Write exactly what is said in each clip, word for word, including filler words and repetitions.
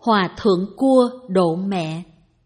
Hòa thượng cua độ mẹ.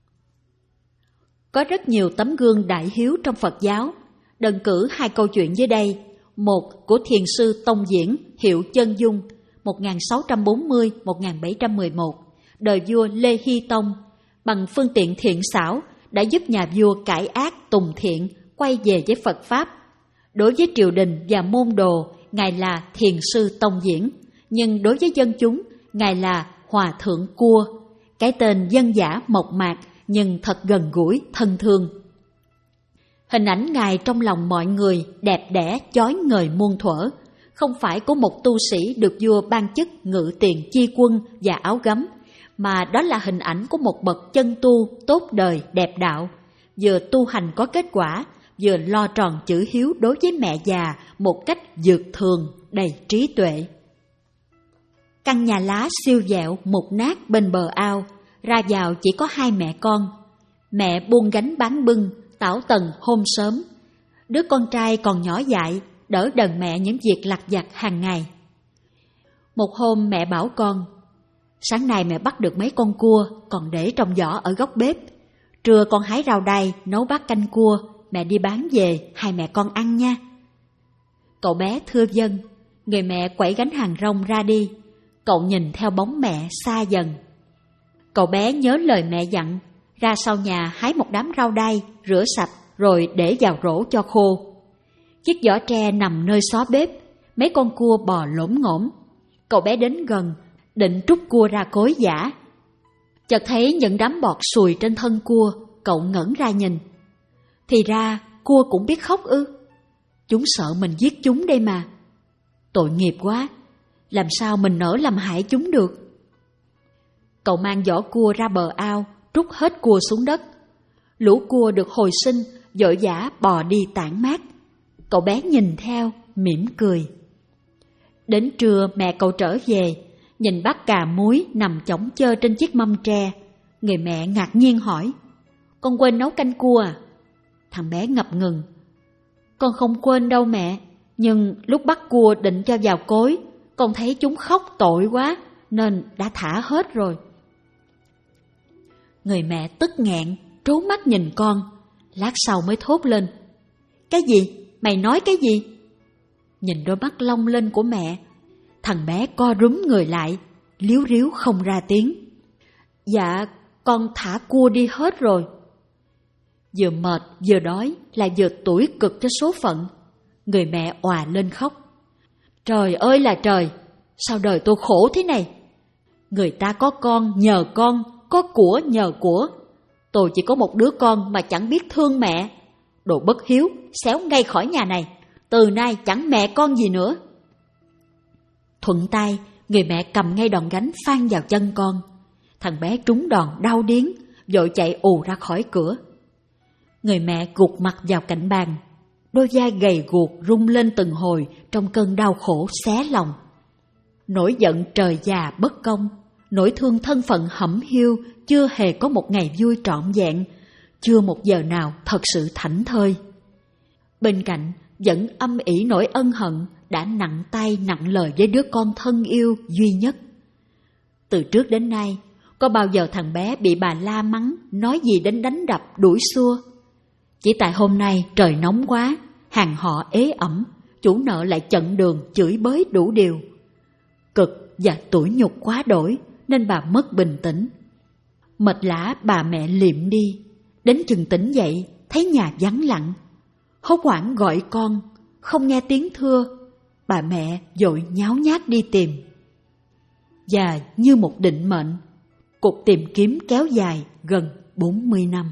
Có rất nhiều tấm gương đại hiếu trong Phật giáo. Đơn cử hai câu chuyện dưới đây. Một của thiền sư Tông Diễn, hiệu Chân Dung, một nghìn sáu trăm bốn mươi đến một nghìn bảy trăm mười một, đời vua Lê Hy Tông, bằng phương tiện thiện xảo đã giúp nhà vua cải ác tùng thiện, quay về với Phật Pháp. Đối với triều đình và môn đồ, Ngài là thiền sư Tông Diễn, nhưng đối với dân chúng, Ngài là Hòa thượng Cua, cái tên dân dã mộc mạc nhưng thật gần gũi, thân thương. Hình ảnh Ngài trong lòng mọi người đẹp đẽ chói ngời muôn thuở, không phải của một tu sĩ được vua ban chức ngự tiền chi quân và áo gấm, mà đó là hình ảnh của một bậc chân tu tốt đời đẹp đạo, vừa tu hành có kết quả, vừa lo tròn chữ hiếu đối với mẹ già một cách dược thường, đầy trí tuệ. Căn nhà lá siêu vẹo mục nát bên bờ ao, ra vào chỉ có hai mẹ con. Mẹ buông gánh bán bưng, tảo tần hôm sớm. Đứa con trai còn nhỏ dại, đỡ đần mẹ những việc lặt vặt hàng ngày. Một hôm mẹ bảo con, sáng nay mẹ bắt được mấy con cua, còn để trong giỏ ở góc bếp. Trưa con hái rau đay, nấu bát canh cua, mẹ đi bán về, hai mẹ con ăn nha. Cậu bé thưa vâng, người mẹ quẩy gánh hàng rong ra đi. Cậu nhìn theo bóng mẹ xa dần. Cậu bé nhớ lời mẹ dặn, ra sau nhà hái một đám rau đay, rửa sạch rồi để vào rổ cho khô. Chiếc giỏ tre nằm nơi xó bếp, mấy con cua bò lổm ngổm. Cậu bé đến gần, định trút cua ra cối giã. Chợt thấy những đám bọt sùi trên thân cua, cậu ngẩng ra nhìn. Thì ra cua cũng biết khóc ư? Chúng sợ mình giết chúng đây mà. Tội nghiệp quá, làm sao mình nỡ làm hại chúng được? Cậu mang giỏ cua ra bờ ao, trút hết cua xuống đất. Lũ cua được hồi sinh, vội vã bò đi tản mát. Cậu bé nhìn theo, mỉm cười. Đến trưa mẹ cậu trở về, nhìn bát cà muối nằm chõng chơ trên chiếc mâm tre. Người mẹ ngạc nhiên hỏi, con quên nấu canh cua à? Thằng bé ngập ngừng. Con không quên đâu mẹ, nhưng lúc bắt cua định cho vào cối, con thấy chúng khóc tội quá, nên đã thả hết rồi. Người mẹ tức nghẹn, trố mắt nhìn con, lát sau mới thốt lên. Cái gì? Mày nói cái gì? Nhìn đôi mắt long lanh của mẹ, thằng bé co rúm người lại, líu ríu không ra tiếng. Dạ, con thả cua đi hết rồi. Vừa mệt, vừa đói, lại vừa tủi cực cho số phận. Người mẹ òa lên khóc. Trời ơi là trời, sao đời tôi khổ thế này? Người ta có con nhờ con, có của nhờ của. Tôi chỉ có một đứa con mà chẳng biết thương mẹ. Đồ bất hiếu, xéo ngay khỏi nhà này. Từ nay chẳng mẹ con gì nữa. Thuận tay, người mẹ cầm ngay đòn gánh phang vào chân con. Thằng bé trúng đòn đau điếng, vội chạy ù ra khỏi cửa. Người mẹ gục mặt vào cạnh bàn, đôi vai gầy guộc rung lên từng hồi trong cơn đau khổ xé lòng. Nỗi giận trời già bất công, nỗi thương thân phận hẩm hiu chưa hề có một ngày vui trọn vẹn, chưa một giờ nào thật sự thảnh thơi. Bên cạnh vẫn âm ỉ nỗi ân hận đã nặng tay nặng lời với đứa con thân yêu duy nhất. Từ trước đến nay, có bao giờ thằng bé bị bà la mắng, nói gì đến đánh đập, đuổi xua? Chỉ tại hôm nay trời nóng quá, hàng họ ế ẩm, chủ nợ lại chặn đường chửi bới đủ điều. Cực và tủi nhục quá đổi nên bà mất bình tĩnh. Mệt lả bà mẹ liệm đi, đến chừng tỉnh dậy thấy nhà vắng lặng. Hốt hoảng gọi con, không nghe tiếng thưa, bà mẹ vội nháo nhác đi tìm. Và như một định mệnh, cuộc tìm kiếm kéo dài gần bốn mươi năm.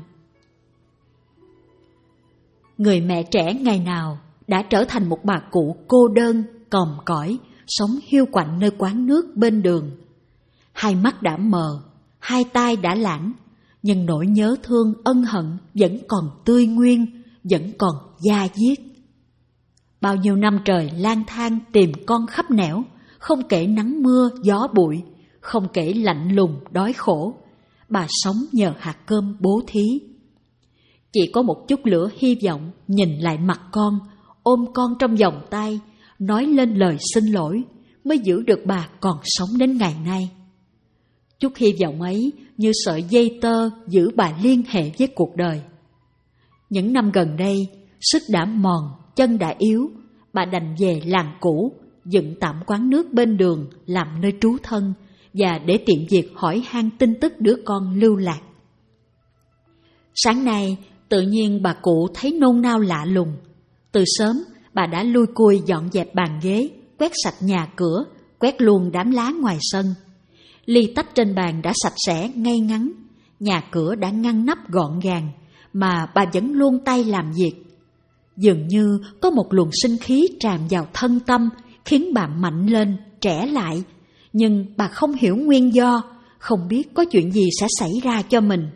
Người mẹ trẻ ngày nào đã trở thành một bà cụ cô đơn, còm cõi, sống hiu quạnh nơi quán nước bên đường. Hai mắt đã mờ, hai tai đã lãng, nhưng nỗi nhớ thương ân hận vẫn còn tươi nguyên, vẫn còn da diết. Bao nhiêu năm trời lang thang tìm con khắp nẻo, không kể nắng mưa gió bụi, không kể lạnh lùng đói khổ, bà sống nhờ hạt cơm bố thí. Chỉ có một chút lửa hy vọng nhìn lại mặt con, ôm con trong vòng tay, nói lên lời xin lỗi, mới giữ được bà còn sống đến ngày nay. Chút hy vọng ấy như sợi dây tơ giữ bà liên hệ với cuộc đời. Những năm gần đây, sức đã mòn, chân đã yếu, bà đành về làng cũ, dựng tạm quán nước bên đường làm nơi trú thân và để tiện việc hỏi han tin tức đứa con lưu lạc. Sáng nay, tự nhiên bà cụ thấy nôn nao lạ lùng. Từ sớm, bà đã lui cui dọn dẹp bàn ghế, quét sạch nhà cửa, quét luôn đám lá ngoài sân. Ly tách trên bàn đã sạch sẽ, ngay ngắn, nhà cửa đã ngăn nắp gọn gàng, mà bà vẫn luôn tay làm việc. Dường như có một luồng sinh khí tràn vào thân tâm, khiến bà mạnh lên, trẻ lại. Nhưng bà không hiểu nguyên do, không biết có chuyện gì sẽ xảy ra cho mình.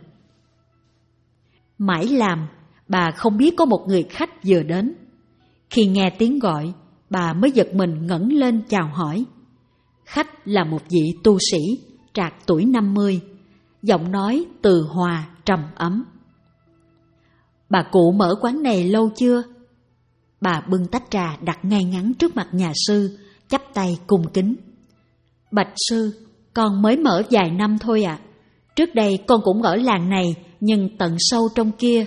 Mãi làm, bà không biết có một người khách vừa đến. Khi nghe tiếng gọi, bà mới giật mình ngẩng lên chào hỏi. Khách là một vị tu sĩ, trạc tuổi năm mươi, giọng nói từ hòa trầm ấm. Bà cụ mở quán này lâu chưa? Bà bưng tách trà đặt ngay ngắn trước mặt nhà sư, chắp tay cung kính. Bạch sư, con mới mở vài năm thôi ạ. À. Trước đây con cũng ở làng này, nhưng tận sâu trong kia.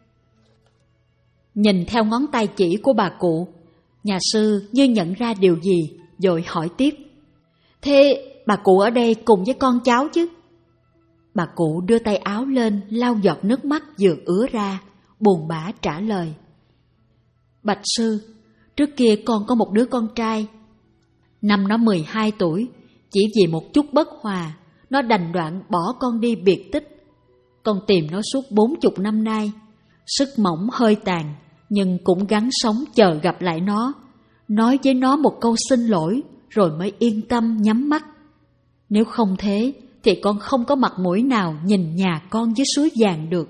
Nhìn theo ngón tay chỉ của bà cụ, nhà sư như nhận ra điều gì, rồi hỏi tiếp. Thế bà cụ ở đây cùng với con cháu chứ? Bà cụ đưa tay áo lên lau giọt nước mắt vừa ứa ra, buồn bã trả lời. Bạch sư, trước kia con có một đứa con trai. Năm nó mười hai tuổi, chỉ vì một chút bất hòa, nó đành đoạn bỏ con đi biệt tích. Con tìm nó suốt bốn chục năm nay, sức mỏng hơi tàn, nhưng cũng gắng sống chờ gặp lại nó, nói với nó một câu xin lỗi, rồi mới yên tâm nhắm mắt. Nếu không thế, thì con không có mặt mũi nào nhìn nhà con dưới suối vàng được.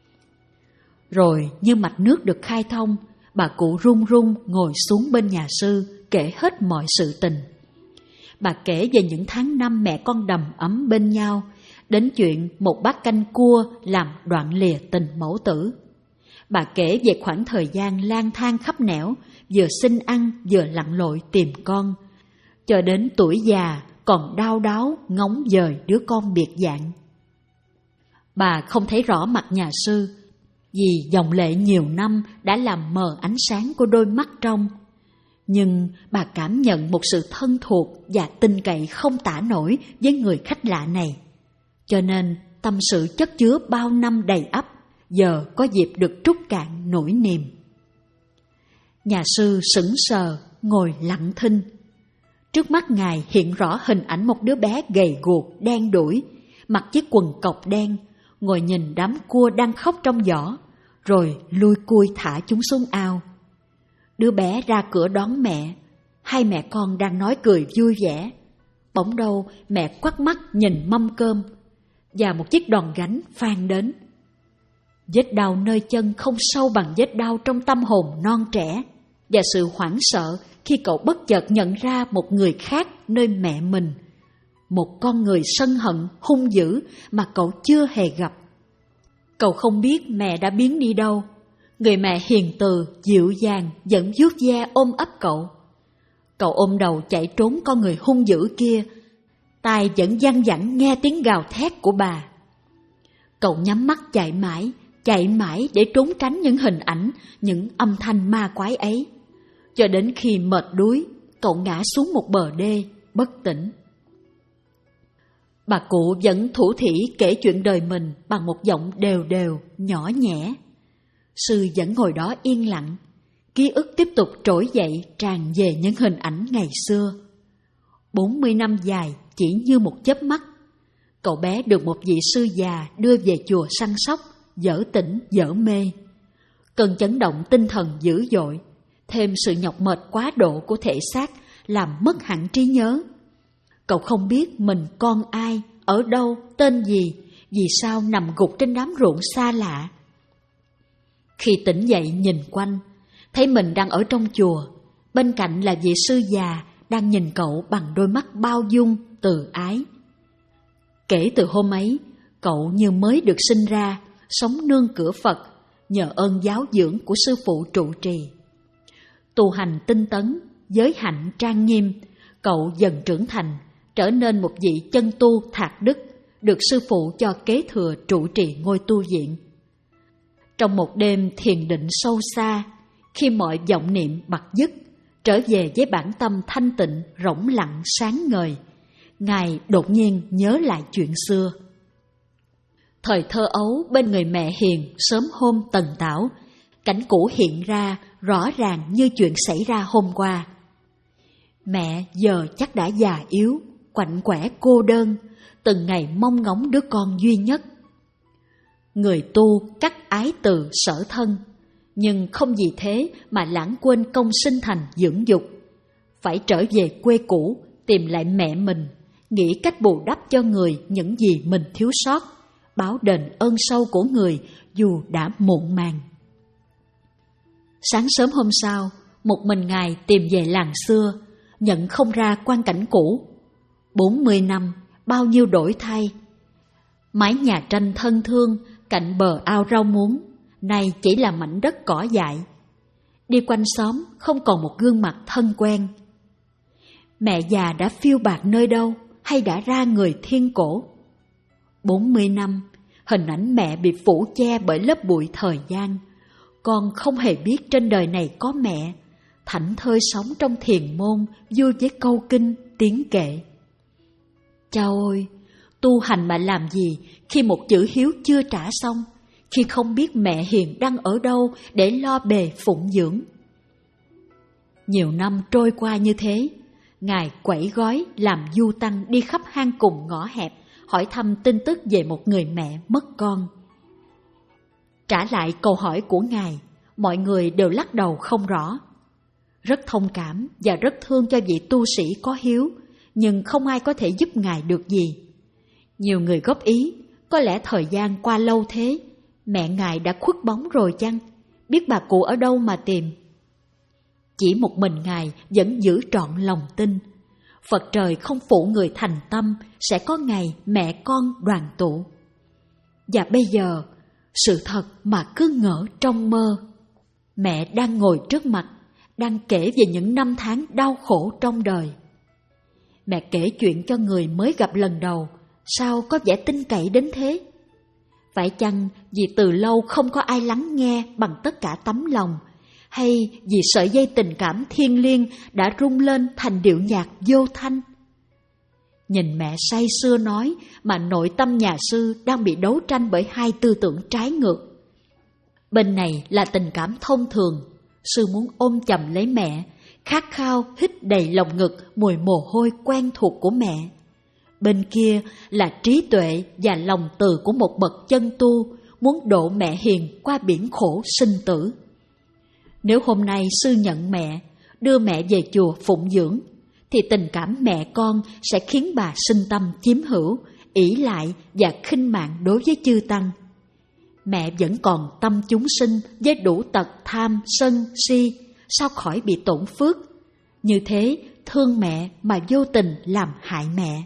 Rồi như mạch nước được khai thông, bà cụ run run ngồi xuống bên nhà sư, kể hết mọi sự tình. Bà kể về những tháng năm mẹ con đầm ấm bên nhau, đến chuyện một bát canh cua làm đoạn lìa tình mẫu tử. Bà kể về khoảng thời gian lang thang khắp nẻo, vừa xin ăn vừa lặn lội tìm con, cho đến tuổi già còn đau đáu ngóng dời đứa con biệt dạng. Bà không thấy rõ mặt nhà sư, vì dòng lệ nhiều năm đã làm mờ ánh sáng của đôi mắt trong. Nhưng bà cảm nhận một sự thân thuộc và tin cậy không tả nổi với người khách lạ này. Cho nên tâm sự chất chứa bao năm đầy ắp, giờ có dịp được trút cạn nỗi niềm. Nhà sư sững sờ, ngồi lặng thinh. Trước mắt ngài hiện rõ hình ảnh một đứa bé gầy guộc, đen đủi, mặc chiếc quần cộc đen, ngồi nhìn đám cua đang khóc trong giỏ, rồi lui cui thả chúng xuống ao. Đứa bé ra cửa đón mẹ, hai mẹ con đang nói cười vui vẻ. Bỗng đâu mẹ quắt mắt nhìn mâm cơm, và một chiếc đòn gánh phang đến. Vết đau nơi chân không sâu bằng vết đau trong tâm hồn non trẻ, và sự hoảng sợ khi cậu bất chợt nhận ra một người khác nơi mẹ mình, một con người sân hận hung dữ mà cậu chưa hề gặp. Cậu không biết mẹ đã biến đi đâu. Người mẹ hiền từ, dịu dàng vẫn vuốt ve ôm ấp cậu. Cậu ôm đầu chạy trốn con người hung dữ kia, tai vẫn văng vẳng nghe tiếng gào thét của bà. Cậu nhắm mắt chạy mãi, chạy mãi để trốn tránh những hình ảnh, những âm thanh ma quái ấy. Cho đến khi mệt đuối, cậu ngã xuống một bờ đê, bất tỉnh. Bà cụ vẫn thủ thỉ kể chuyện đời mình bằng một giọng đều đều, nhỏ nhẹ. Sư vẫn ngồi đó yên lặng, ký ức tiếp tục trỗi dậy tràn về những hình ảnh ngày xưa. Bốn mươi năm dài chỉ như một chớp mắt. Cậu bé được một vị sư già đưa về chùa săn sóc, dở tỉnh dở mê. Cơn chấn động tinh thần dữ dội, thêm sự nhọc mệt quá độ của thể xác làm mất hẳn trí nhớ. Cậu không biết mình con ai, ở đâu, tên gì, vì sao nằm gục trên đám ruộng xa lạ. Khi tỉnh dậy nhìn quanh, thấy mình đang ở trong chùa, bên cạnh là vị sư già đang nhìn cậu bằng đôi mắt bao dung, từ ái. Kể từ hôm ấy, cậu như mới được sinh ra, sống nương cửa Phật, nhờ ơn giáo dưỡng của sư phụ trụ trì. Tu hành tinh tấn, giới hạnh trang nghiêm, cậu dần trưởng thành, trở nên một vị chân tu thạc đức, được sư phụ cho kế thừa trụ trì ngôi tu viện. Trong một đêm thiền định sâu xa, khi mọi vọng niệm bặt dứt, trở về với bản tâm thanh tịnh, rỗng lặng, sáng ngời, Ngài đột nhiên nhớ lại chuyện xưa. Thời thơ ấu bên người mẹ hiền sớm hôm tần tảo, cảnh cũ hiện ra rõ ràng như chuyện xảy ra hôm qua. Mẹ giờ chắc đã già yếu, quạnh quẻ cô đơn, từng ngày mong ngóng đứa con duy nhất. Người tu cắt ái từ sở thân, nhưng không vì thế mà lãng quên công sinh thành dưỡng dục. Phải trở về quê cũ, tìm lại mẹ mình, nghĩ cách bù đắp cho người những gì mình thiếu sót, báo đền ơn sâu của người dù đã muộn màng. Sáng sớm hôm sau, một mình Ngài tìm về làng xưa, nhận không ra quang cảnh cũ. Bốn mươi năm, bao nhiêu đổi thay. Mái nhà tranh thân thương cạnh bờ ao rau muống, nay chỉ là mảnh đất cỏ dại. Đi quanh xóm không còn một gương mặt thân quen. Mẹ già đã phiêu bạt nơi đâu hay đã ra người thiên cổ? Bốn mươi năm, hình ảnh mẹ bị phủ che bởi lớp bụi thời gian. Con không hề biết trên đời này có mẹ, thảnh thơi sống trong thiền môn, vui với câu kinh, tiếng kệ. Cha ơi, tu hành mà làm gì khi một chữ hiếu chưa trả xong, khi không biết mẹ hiền đang ở đâu để lo bề phụng dưỡng. Nhiều năm trôi qua như thế, Ngài quẩy gói làm du tăng đi khắp hang cùng ngõ hẹp, hỏi thăm tin tức về một người mẹ mất con. Trả lại câu hỏi của Ngài, mọi người đều lắc đầu không rõ. Rất thông cảm và rất thương cho vị tu sĩ có hiếu, nhưng không ai có thể giúp Ngài được gì. Nhiều người góp ý, có lẽ thời gian qua lâu thế, mẹ Ngài đã khuất bóng rồi chăng? Biết bà cụ ở đâu mà tìm? Chỉ một mình Ngài vẫn giữ trọn lòng tin. Phật trời không phụ người thành tâm, sẽ có ngày mẹ con đoàn tụ. Và bây giờ, sự thật mà cứ ngỡ trong mơ. Mẹ đang ngồi trước mặt, đang kể về những năm tháng đau khổ trong đời. Mẹ kể chuyện cho người mới gặp lần đầu, sao có vẻ tin cậy đến thế? Phải chăng vì từ lâu không có ai lắng nghe bằng tất cả tấm lòng, hay vì sợi dây tình cảm thiêng liêng đã rung lên thành điệu nhạc vô thanh? Nhìn mẹ say sưa nói mà nội tâm nhà sư đang bị đấu tranh bởi hai tư tưởng trái ngược. Bên này là tình cảm thông thường, sư muốn ôm chầm lấy mẹ, khát khao hít đầy lòng ngực mùi mồ hôi quen thuộc của mẹ. Bên kia là trí tuệ và lòng từ của một bậc chân tu, muốn độ mẹ hiền qua biển khổ sinh tử. Nếu hôm nay sư nhận mẹ, đưa mẹ về chùa phụng dưỡng, thì tình cảm mẹ con sẽ khiến bà sinh tâm chiếm hữu, ỷ lại và khinh mạng đối với chư tăng. Mẹ vẫn còn tâm chúng sinh với đủ tật tham, sân, si, sao khỏi bị tổn phước? Như thế, thương mẹ mà vô tình làm hại mẹ.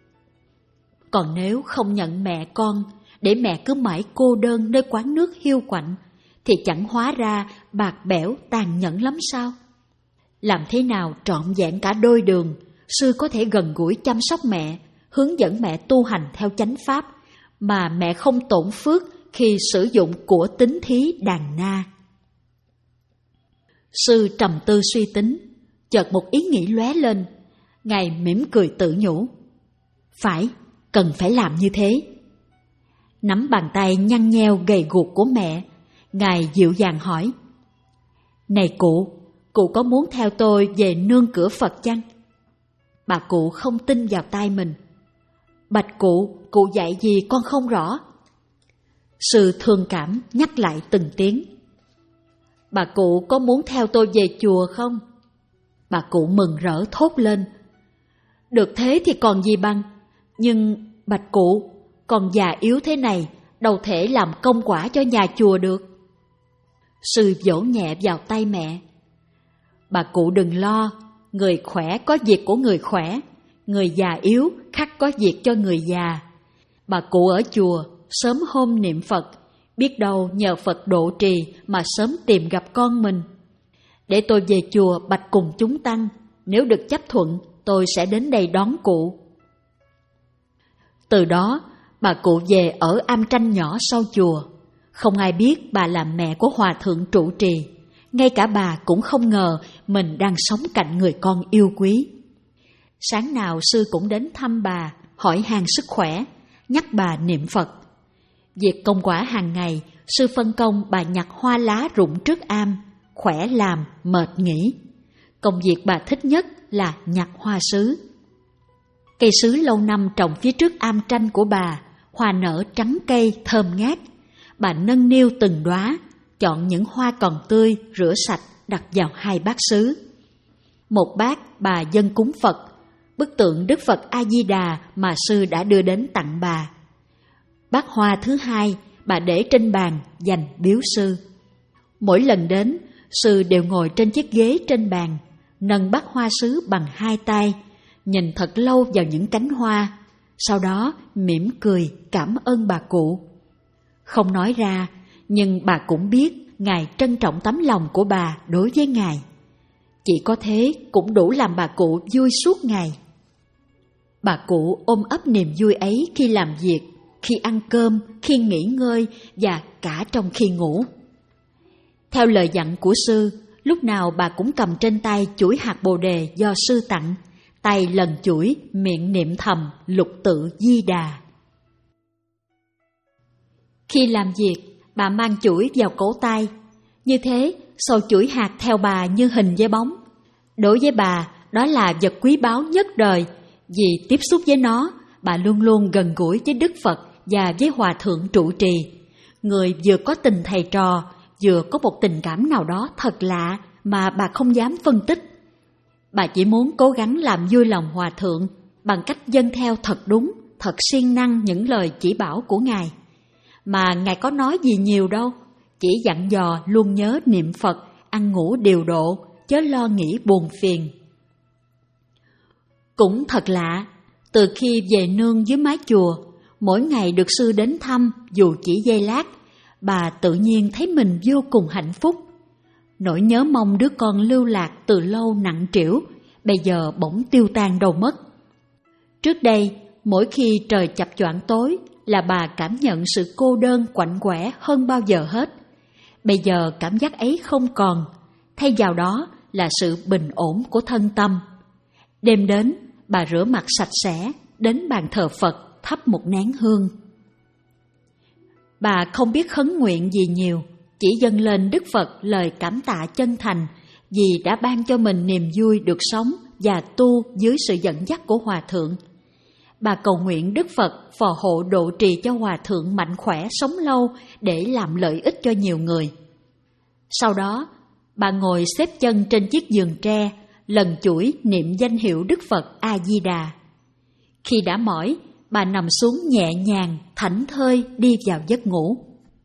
Còn nếu không nhận mẹ con, để mẹ cứ mãi cô đơn nơi quán nước hiu quạnh, thì chẳng hóa ra bạc bẽo tàn nhẫn lắm sao? Làm thế nào trọn vẹn cả đôi đường, sư có thể gần gũi chăm sóc mẹ, hướng dẫn mẹ tu hành theo chánh pháp, mà mẹ không tổn phước khi sử dụng của tín thí đàn na? Sư trầm tư suy tính, chợt một ý nghĩ lóe lên. Ngài mỉm cười tự nhủ, phải, cần phải làm như thế. Nắm bàn tay nhăn nheo gầy guộc của mẹ, Ngài dịu dàng hỏi, này cụ, cụ có muốn theo tôi về nương cửa Phật chăng? Bà cụ không tin vào tai mình. Bạch cụ, cụ dạy gì con không rõ. Sư thương cảm nhắc lại từng tiếng. Bà cụ có muốn theo tôi về chùa không? Bà cụ mừng rỡ thốt lên. Được thế thì còn gì bằng, nhưng bạch cụ, còn già yếu thế này, đâu thể làm công quả cho nhà chùa được. Sư vỗ nhẹ vào tay mẹ. Bà cụ đừng lo, người khỏe có việc của người khỏe, người già yếu khắc có việc cho người già. Bà cụ ở chùa, sớm hôm niệm Phật, biết đâu nhờ Phật độ trì mà sớm tìm gặp con mình. Để tôi về chùa bạch cùng chúng tăng, nếu được chấp thuận, tôi sẽ đến đây đón cụ. Từ đó, bà cụ về ở am tranh nhỏ sau chùa. Không ai biết bà là mẹ của hòa thượng trụ trì. Ngay cả bà cũng không ngờ mình đang sống cạnh người con yêu quý. Sáng nào sư cũng đến thăm bà, hỏi han sức khỏe, nhắc bà niệm Phật. Việc công quả hàng ngày, sư phân công bà nhặt hoa lá rụng trước am, khỏe làm, mệt nghỉ. Công việc bà thích nhất là nhặt hoa sứ. Cây sứ lâu năm trồng phía trước am tranh của bà, hoa nở trắng cây thơm ngát. Bà nâng niu từng đóa, chọn những hoa còn tươi, rửa sạch, đặt vào hai bát sứ. Một bát bà dâng cúng Phật, bức tượng Đức Phật A Di Đà mà sư đã đưa đến tặng bà. Bát hoa thứ hai bà để trên bàn dành biếu sư. Mỗi lần đến, sư đều ngồi trên chiếc ghế trên bàn, nâng bát hoa sứ bằng hai tay, nhìn thật lâu vào những cánh hoa, sau đó mỉm cười cảm ơn bà cụ. Không nói ra, nhưng bà cũng biết Ngài trân trọng tấm lòng của bà đối với Ngài. Chỉ có thế cũng đủ làm bà cụ vui suốt ngày. Bà cụ ôm ấp niềm vui ấy khi làm việc, khi ăn cơm, khi nghỉ ngơi và cả trong khi ngủ. Theo lời dặn của sư, lúc nào bà cũng cầm trên tay chuỗi hạt bồ đề do sư tặng, tay lần chuỗi, miệng niệm thầm lục tự Di Đà. Khi làm việc, bà mang chuỗi vào cổ tay. Như thế, sầu chuỗi hạt theo bà như hình với bóng. Đối với bà, đó là vật quý báu nhất đời, vì tiếp xúc với nó, bà luôn luôn gần gũi với Đức Phật và với Hòa Thượng trụ trì. Người vừa có tình thầy trò, vừa có một tình cảm nào đó thật lạ mà bà không dám phân tích. Bà chỉ muốn cố gắng làm vui lòng Hòa Thượng bằng cách dâng theo thật đúng, thật siêng năng những lời chỉ bảo của Ngài. Mà Ngài có nói gì nhiều đâu, chỉ dặn dò luôn nhớ niệm Phật, ăn ngủ điều độ, chớ lo nghĩ buồn phiền. Cũng thật lạ, từ khi về nương dưới mái chùa, mỗi ngày được sư đến thăm dù chỉ giây lát, bà tự nhiên thấy mình vô cùng hạnh phúc. Nỗi nhớ mong đứa con lưu lạc từ lâu nặng trĩu, bây giờ bỗng tiêu tan đâu mất. Trước đây, mỗi khi trời chập choạng tối là bà cảm nhận sự cô đơn quạnh quẻ hơn bao giờ hết. Bây giờ cảm giác ấy không còn, thay vào đó là sự bình ổn của thân tâm. Đêm đến, bà rửa mặt sạch sẽ, đến bàn thờ Phật thắp một nén hương. Bà không biết khấn nguyện gì nhiều, chỉ dâng lên Đức Phật lời cảm tạ chân thành vì đã ban cho mình niềm vui được sống và tu dưới sự dẫn dắt của Hòa Thượng. Bà cầu nguyện Đức Phật phò hộ độ trì cho Hòa Thượng mạnh khỏe sống lâu để làm lợi ích cho nhiều người. Sau đó, bà ngồi xếp chân trên chiếc giường tre, lần chuỗi niệm danh hiệu Đức Phật A Di Đà. Khi đã mỏi, bà nằm xuống nhẹ nhàng, thảnh thơi đi vào giấc ngủ.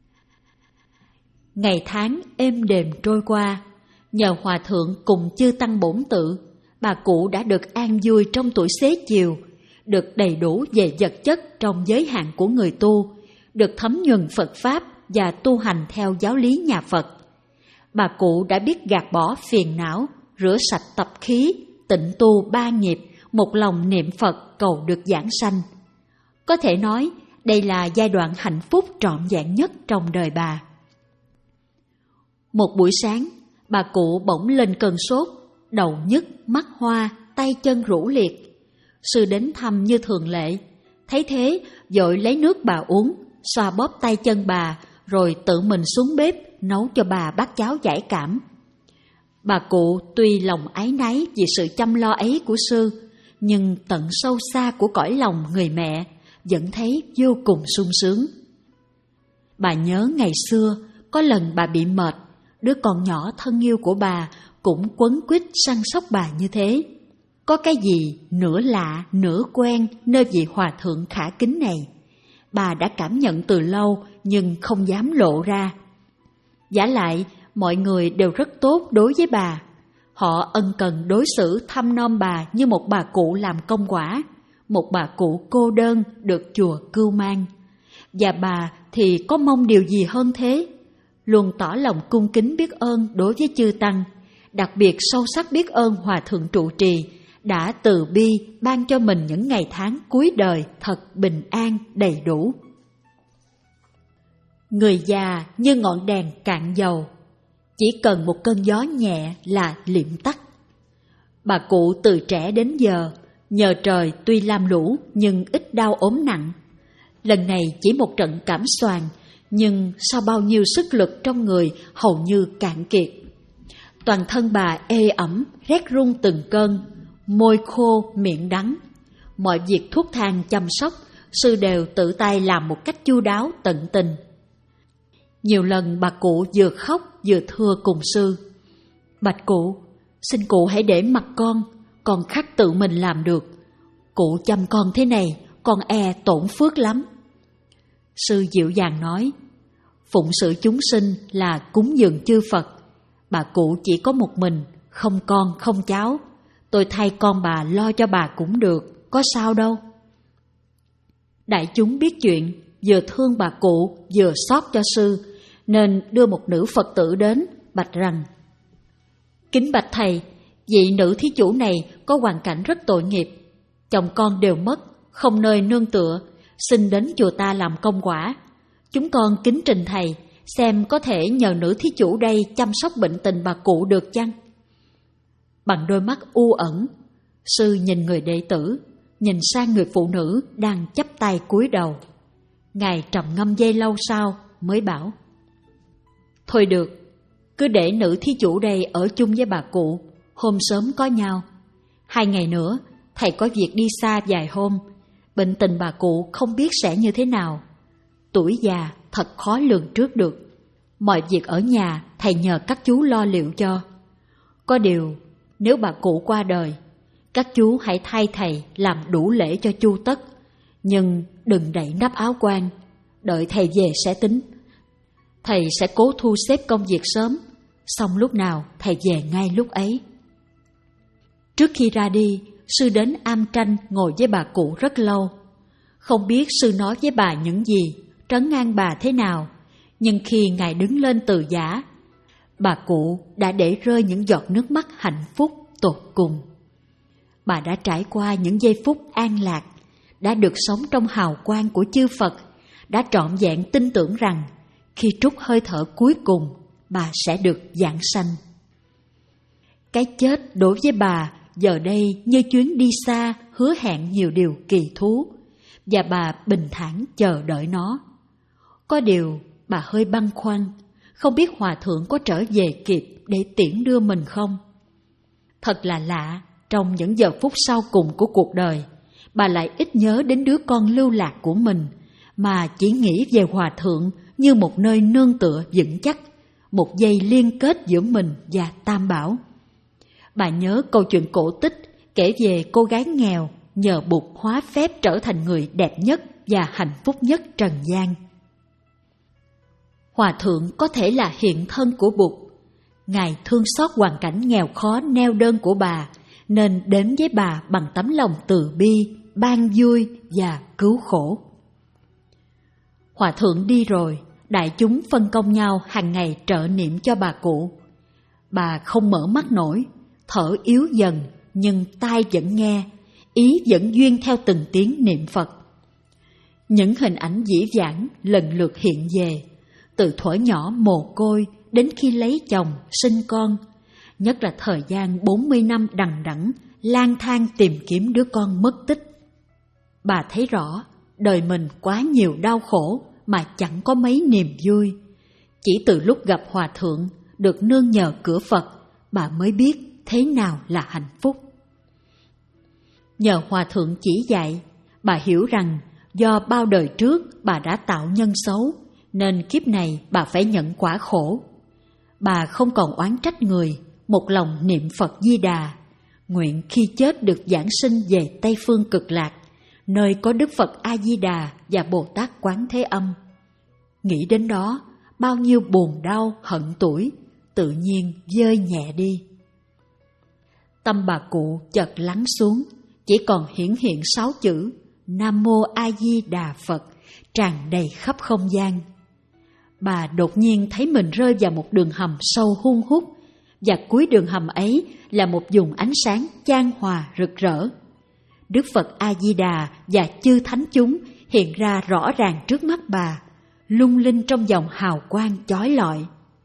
Ngày tháng êm đềm trôi qua, nhờ Hòa Thượng cùng chư tăng bổn tự, bà cụ đã được an vui trong tuổi xế chiều, được đầy đủ về vật chất trong giới hạn của người tu, được thấm nhuần Phật Pháp và tu hành theo giáo lý nhà Phật. Bà cụ đã biết gạt bỏ phiền não, rửa sạch tập khí, tịnh tu ba nghiệp, một lòng niệm Phật cầu được giảng sanh. Có thể nói, đây là giai đoạn hạnh phúc trọn vẹn nhất trong đời bà. Một buổi sáng, bà cụ bỗng lên cơn sốt, đầu nhức, mắt hoa, tay chân rũ liệt. Sư đến thăm như thường lệ, thấy thế vội lấy nước bà uống, xoa bóp tay chân bà, rồi tự mình xuống bếp nấu cho bà bát cháo giải cảm. Bà cụ tuy lòng áy náy vì sự chăm lo ấy của sư, nhưng tận sâu xa của cõi lòng người mẹ vẫn thấy vô cùng sung sướng. Bà nhớ ngày xưa, có lần bà bị mệt, đứa con nhỏ thân yêu của bà cũng quấn quýt săn sóc bà như thế. Có cái gì nửa lạ, nửa quen nơi vị Hòa Thượng khả kính này. Bà đã cảm nhận từ lâu nhưng không dám lộ ra. Vả lại, mọi người đều rất tốt đối với bà. Họ ân cần đối xử thăm nom bà như một bà cụ làm công quả, một bà cụ cô đơn được chùa cưu mang. Và bà thì có mong điều gì hơn thế? Luôn tỏ lòng cung kính biết ơn đối với chư tăng, đặc biệt sâu sắc biết ơn Hòa Thượng trụ trì đã từ bi ban cho mình những ngày tháng cuối đời thật bình an đầy đủ. Người già như ngọn đèn cạn dầu, chỉ cần một cơn gió nhẹ là liệm tắt. Bà cụ từ trẻ đến giờ, nhờ trời tuy lam lũ nhưng ít đau ốm nặng. Lần này chỉ một trận cảm xoàng, nhưng sau bao nhiêu sức lực trong người hầu như cạn kiệt. Toàn thân bà ê ẩm, rét run từng cơn, môi khô, miệng đắng. Mọi việc thuốc thang chăm sóc, sư đều tự tay làm một cách chu đáo tận tình. Nhiều lần bà cụ vừa khóc vừa thưa cùng sư: "Bạch cụ, xin cụ hãy để mặc con, con khắc tự mình làm được. Cụ chăm con thế này, con e tổn phước lắm." Sư dịu dàng nói: "Phụng sự chúng sinh là cúng dường chư Phật. Bà cụ chỉ có một mình, không con không cháu. Tôi thay con bà lo cho bà cũng được, có sao đâu." Đại chúng biết chuyện, vừa thương bà cụ vừa xót cho sư, nên đưa một nữ Phật tử đến bạch rằng: "Kính bạch thầy, vị nữ thí chủ này có hoàn cảnh rất tội nghiệp. Chồng con đều mất, không nơi nương tựa, xin đến chùa ta làm công quả. Chúng con kính trình thầy, xem có thể nhờ nữ thí chủ đây chăm sóc bệnh tình bà cụ được chăng?" Bằng đôi mắt u ẩn, sư nhìn người đệ tử, nhìn sang người phụ nữ đang chắp tay cúi đầu. Ngài trầm ngâm giây lâu sau mới bảo: "Thôi được, cứ để nữ thí chủ đây ở chung với bà cụ, hôm sớm có nhau. Hai ngày nữa, thầy có việc đi xa vài hôm, bệnh tình bà cụ không biết sẽ như thế nào. Tuổi già thật khó lường trước được. Mọi việc ở nhà thầy nhờ các chú lo liệu cho. Có điều, nếu bà cụ qua đời, các chú hãy thay thầy làm đủ lễ cho chu tất, nhưng đừng đậy nắp áo quan, đợi thầy về sẽ tính. Thầy sẽ cố thu xếp công việc sớm, xong lúc nào thầy về ngay lúc ấy." Trước khi ra đi, sư đến am tranh ngồi với bà cụ rất lâu. Không biết sư nói với bà những gì, trấn an bà thế nào, nhưng khi ngài đứng lên từ giã, bà cụ đã để rơi những giọt nước mắt hạnh phúc tột cùng. Bà đã trải qua những giây phút an lạc, đã được sống trong hào quang của chư Phật, đã trọn vẹn tin tưởng rằng khi trút hơi thở cuối cùng, bà sẽ được vãng sanh. Cái chết đối với bà giờ đây như chuyến đi xa hứa hẹn nhiều điều kỳ thú, và bà bình thản chờ đợi nó. Có điều bà hơi băn khoăn, không biết Hòa Thượng có trở về kịp để tiễn đưa mình không. Thật là lạ, trong những giờ phút sau cùng của cuộc đời, bà lại ít nhớ đến đứa con lưu lạc của mình, mà chỉ nghĩ về Hòa Thượng như một nơi nương tựa vững chắc, một dây liên kết giữa mình và Tam Bảo. Bà nhớ câu chuyện cổ tích kể về cô gái nghèo nhờ Bụt hóa phép trở thành người đẹp nhất và hạnh phúc nhất trần gian. Hòa Thượng có thể là hiện thân của Bụt. Ngài thương xót hoàn cảnh nghèo khó neo đơn của bà, nên đến với bà bằng tấm lòng từ bi, ban vui và cứu khổ. Hòa Thượng đi rồi, đại chúng phân công nhau hàng ngày trợ niệm cho bà cụ. Bà không mở mắt nổi, thở yếu dần, nhưng tai vẫn nghe, ý vẫn duyên theo từng tiếng niệm Phật. Những hình ảnh dĩ vãng lần lượt hiện về, từ thuở nhỏ mồ côi đến khi lấy chồng, sinh con, nhất là thời gian bốn mươi năm đằng đẵng lang thang tìm kiếm đứa con mất tích. Bà thấy rõ đời mình quá nhiều đau khổ mà chẳng có mấy niềm vui. Chỉ từ lúc gặp Hòa Thượng, được nương nhờ cửa Phật, bà mới biết thế nào là hạnh phúc. Nhờ Hòa Thượng chỉ dạy, bà hiểu rằng do bao đời trước bà đã tạo nhân xấu, nên kiếp này bà phải nhận quả khổ. Bà không còn oán trách người, một lòng niệm Phật Di Đà, nguyện khi chết được giảng sinh về Tây Phương Cực Lạc, nơi có Đức Phật A Di Đà và Bồ Tát Quán Thế Âm. Nghĩ đến đó, bao nhiêu buồn đau, hận tủi tự nhiên vơi nhẹ đi. Tâm bà cụ chợt lắng xuống, chỉ còn hiển hiện sáu chữ Nam Mô A Di Đà Phật tràn đầy khắp không gian. Bà đột nhiên thấy mình rơi vào một đường hầm sâu hun hút, và cuối đường hầm ấy là một vùng ánh sáng chan hòa rực rỡ. Đức Phật A-di-đà và chư thánh chúng hiện ra rõ ràng trước mắt bà, lung linh trong dòng hào quang chói lọi.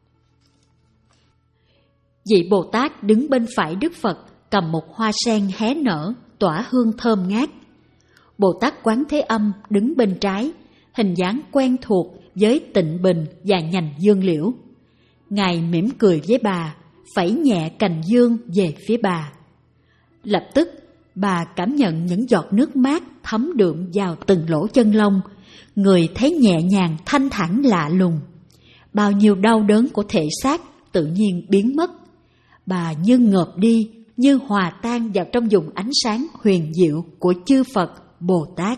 Vị Bồ Tát đứng bên phải Đức Phật cầm một hoa sen hé nở, tỏa hương thơm ngát. Bồ Tát Quán Thế Âm đứng bên trái, hình dáng quen thuộc với tịnh bình và nhành dương liễu. Ngài mỉm cười với bà, phẩy nhẹ cành dương về phía bà. Lập tức, bà cảm nhận những giọt nước mát thấm đượm vào từng lỗ chân lông, người thấy nhẹ nhàng thanh thản lạ lùng. Bao nhiêu đau đớn của thể xác tự nhiên biến mất. Bà như ngợp đi, như hòa tan vào trong vùng ánh sáng huyền diệu của chư Phật Bồ Tát.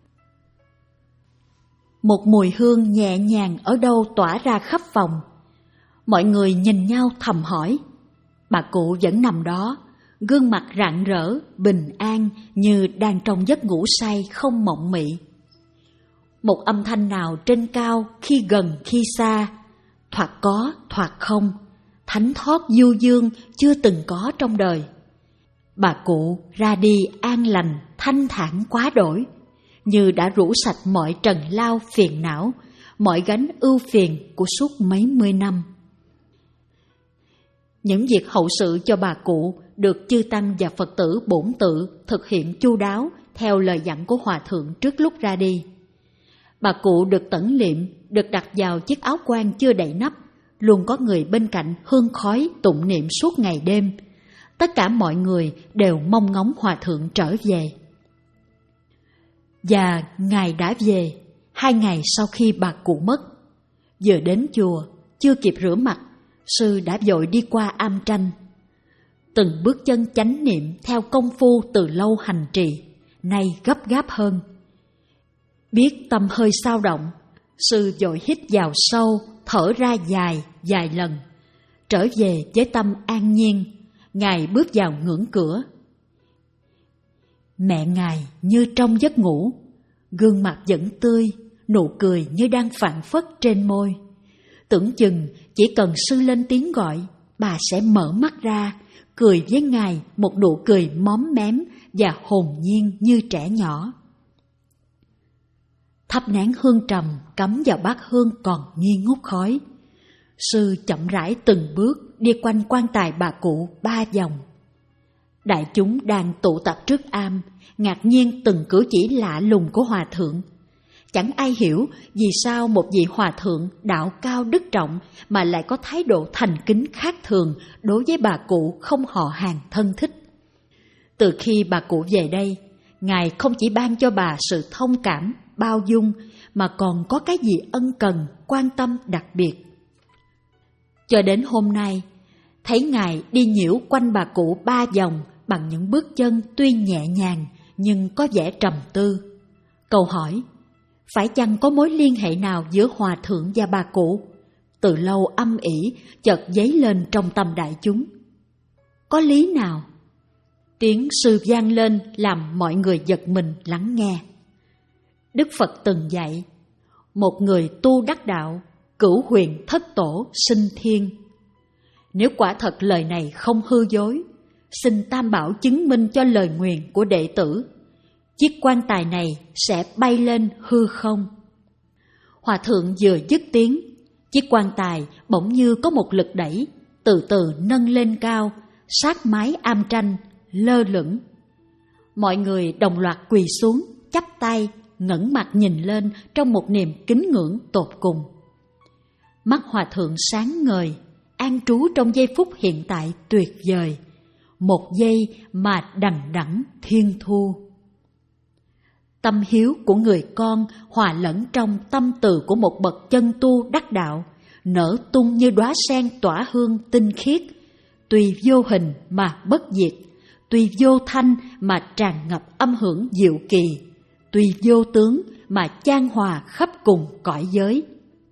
Một mùi hương nhẹ nhàng ở đâu tỏa ra khắp phòng. Mọi người nhìn nhau thầm hỏi. Bà cụ vẫn nằm đó, gương mặt rạng rỡ, bình an như đang trong giấc ngủ say không mộng mị. Một âm thanh nào trên cao khi gần khi xa, thoạt có thoạt không, thánh thót du dương chưa từng có trong đời. Bà cụ ra đi an lành, thanh thản quá đổi, như đã rũ sạch mọi trần lao phiền não, mọi gánh ưu phiền của suốt mấy mươi năm. Những việc hậu sự cho bà cụ được chư tăng và Phật tử bổn tự thực hiện chu đáo theo lời dặn của Hòa Thượng trước lúc ra đi. Bà cụ được tẩn liệm, được đặt vào chiếc áo quan chưa đậy nắp, luôn có người bên cạnh hương khói tụng niệm suốt ngày đêm. Tất cả mọi người đều mong ngóng Hòa Thượng trở về. Và Ngài đã về, hai ngày sau khi bà cụ mất. Vừa đến chùa, chưa kịp rửa mặt, sư đã vội đi qua am tranh. Từng bước chân chánh niệm theo công phu từ lâu hành trì, nay gấp gáp hơn. Biết tâm hơi xao động, sư vội hít vào sâu, thở ra dài, dài lần. Trở về với tâm an nhiên, Ngài bước vào ngưỡng cửa. Mẹ Ngài như trong giấc ngủ, gương mặt vẫn tươi, nụ cười như đang phảng phất trên môi. Tưởng chừng chỉ cần sư lên tiếng gọi, bà sẽ mở mắt ra, cười với Ngài một nụ cười móm mém và hồn nhiên như trẻ nhỏ. Thắp nén hương trầm cắm vào bát hương còn nghi ngút khói. Sư chậm rãi từng bước đi quanh quan tài bà cụ ba vòng. Đại chúng đang tụ tập trước am, ngạc nhiên từng cử chỉ lạ lùng của Hòa Thượng. Chẳng ai hiểu vì sao một vị Hòa Thượng đạo cao đức trọng mà lại có thái độ thành kính khác thường đối với bà cụ không họ hàng thân thích. Từ khi bà cụ về đây, Ngài không chỉ ban cho bà sự thông cảm, bao dung, mà còn có cái gì ân cần, quan tâm đặc biệt. Cho đến hôm nay, thấy Ngài đi nhiễu quanh bà cụ ba vòng bằng những bước chân tuy nhẹ nhàng nhưng có vẻ trầm tư. Câu hỏi, phải chăng có mối liên hệ nào giữa Hòa Thượng và bà cụ? Từ lâu âm ỉ chợt dấy lên trong tâm đại chúng. Có lý nào? Tiếng sư vang lên làm mọi người giật mình lắng nghe. Đức Phật từng dạy, một người tu đắc đạo, cửu huyền thất tổ sinh thiên. Nếu quả thật lời này không hư dối, xin Tam Bảo chứng minh cho lời nguyền của đệ tử. Chiếc quan tài này sẽ bay lên hư không. Hòa Thượng vừa dứt tiếng, chiếc quan tài bỗng như có một lực đẩy, từ từ nâng lên cao, sát mái am tranh, lơ lửng. Mọi người đồng loạt quỳ xuống, chắp tay, ngẩng mặt nhìn lên trong một niềm kính ngưỡng tột cùng. Mắt Hòa Thượng sáng ngời, an trú trong giây phút hiện tại tuyệt vời, một giây mà đằng đẵng thiên thu. Tâm hiếu của người con hòa lẫn trong tâm từ của một bậc chân tu đắc đạo, nở tung như đóa sen tỏa hương tinh khiết, tuy vô hình mà bất diệt, tuy vô thanh mà tràn ngập âm hưởng diệu kỳ, tuy vô tướng mà chan hòa khắp cùng cõi giới.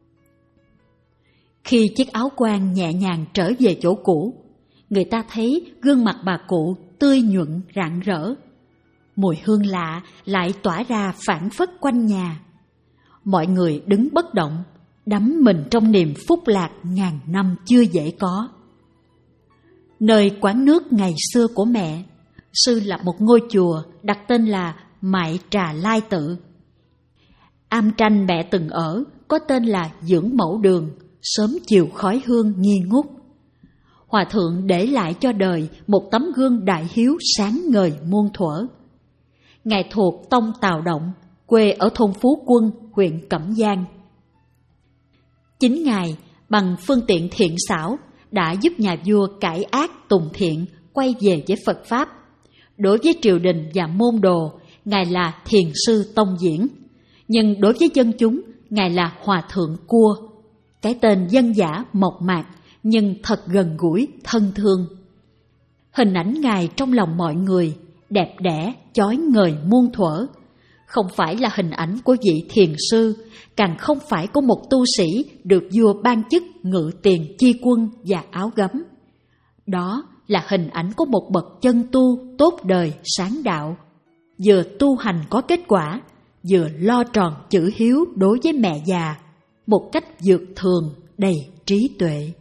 Khi chiếc áo quan nhẹ nhàng trở về chỗ cũ, người ta thấy gương mặt bà cụ tươi nhuận rạng rỡ. Mùi hương lạ lại tỏa ra phảng phất quanh nhà. Mọi người đứng bất động, đắm mình trong niềm phúc lạc ngàn năm chưa dễ có. Nơi quán nước ngày xưa của mẹ, sư lập một ngôi chùa đặt tên là Mại Trà Lai Tự. Am tranh mẹ từng ở có tên là Dưỡng Mẫu Đường, sớm chiều khói hương nghi ngút. Hòa thượng để lại cho đời một tấm gương đại hiếu sáng ngời muôn thuở. Ngài thuộc tông Tào Động, quê ở thôn Phú Quân, huyện Cẩm Giang. Chính Ngài bằng phương tiện thiện xảo đã giúp nhà vua cải ác tùng thiện, quay về với Phật Pháp. Đối với triều đình và môn đồ, Ngài là Thiền sư Tông Diễn, nhưng đối với dân chúng, Ngài là Hòa thượng Cua. Cái tên dân dã mộc mạc nhưng thật gần gũi, thân thương. Hình ảnh Ngài trong lòng mọi người đẹp đẽ, chói ngời muôn thuở. Không phải là hình ảnh của vị thiền sư, càng không phải của một tu sĩ được vua ban chức ngự tiền chi quân và áo gấm. Đó là hình ảnh của một bậc chân tu tốt đời sáng đạo, vừa tu hành có kết quả, vừa lo tròn chữ hiếu đối với mẹ già, một cách vượt thường đầy trí tuệ.